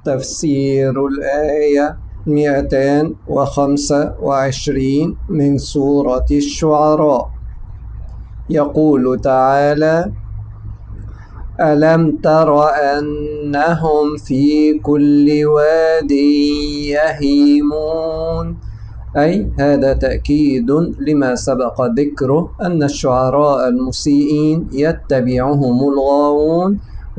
تفسير الآية 225 من سورة الشعراء. يقول تعالى: ألم تر أنهم في كل واد يهيمون، أي هذا تأكيد لما سبق ذكره أن الشعراء المسيئين يتبعهم الغاوون،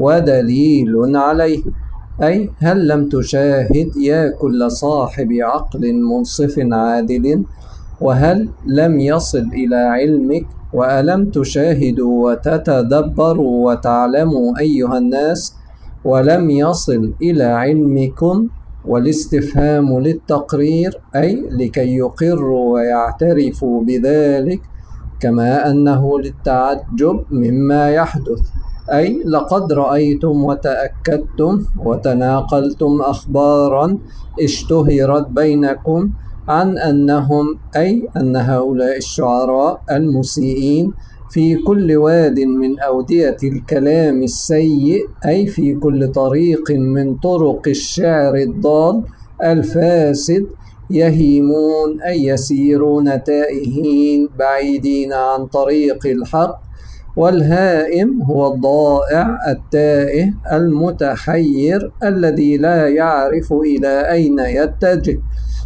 ودليل عليه أي هل لم تشاهد يا كل صاحب عقل منصف عادل، وهل لم يصل إلى علمك، وألم تشاهدوا وتتدبروا وتعلموا أيها الناس، ولم يصل إلى علمكم؟ والاستفهام للتقرير أي لكي يقروا ويعترفوا بذلك، كما أنه للتعجب مما يحدث، أي لقد رأيتم وتأكدتم وتناقلتم أخبارا اشتهرت بينكم عن أنهم أي أن هؤلاء الشعراء المسيئين في كل واد من أودية الكلام السيء، أي في كل طريق من طرق الشعر الضال الفاسد، يهيمون أي يسيرون تائهين بعيدين عن طريق الحق. والهائم هو الضائع التائه المتحير الذي لا يعرف إلى أين يتجه.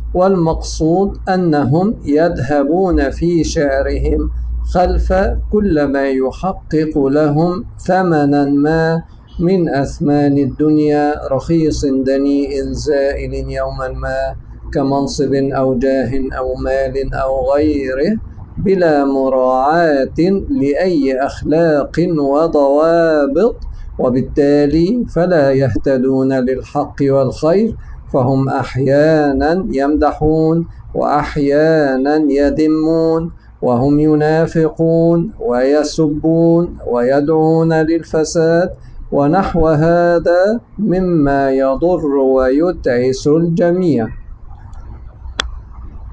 والمقصود أنهم يذهبون في شعرهم خلف كل ما يحقق لهم ثمنا ما من أثمان الدنيا، رخيص دنيء زائل يوما ما، كمنصب أو جاه أو مال أو غيره، بلا مراعاة لأي أخلاق وضوابط، وبالتالي فلا يهتدون للحق والخير، فهم أحيانا يمدحون وأحيانا يذمون، وهم ينافقون ويسبون ويدعون للفساد ونحو هذا مما يضر ويتعس الجميع.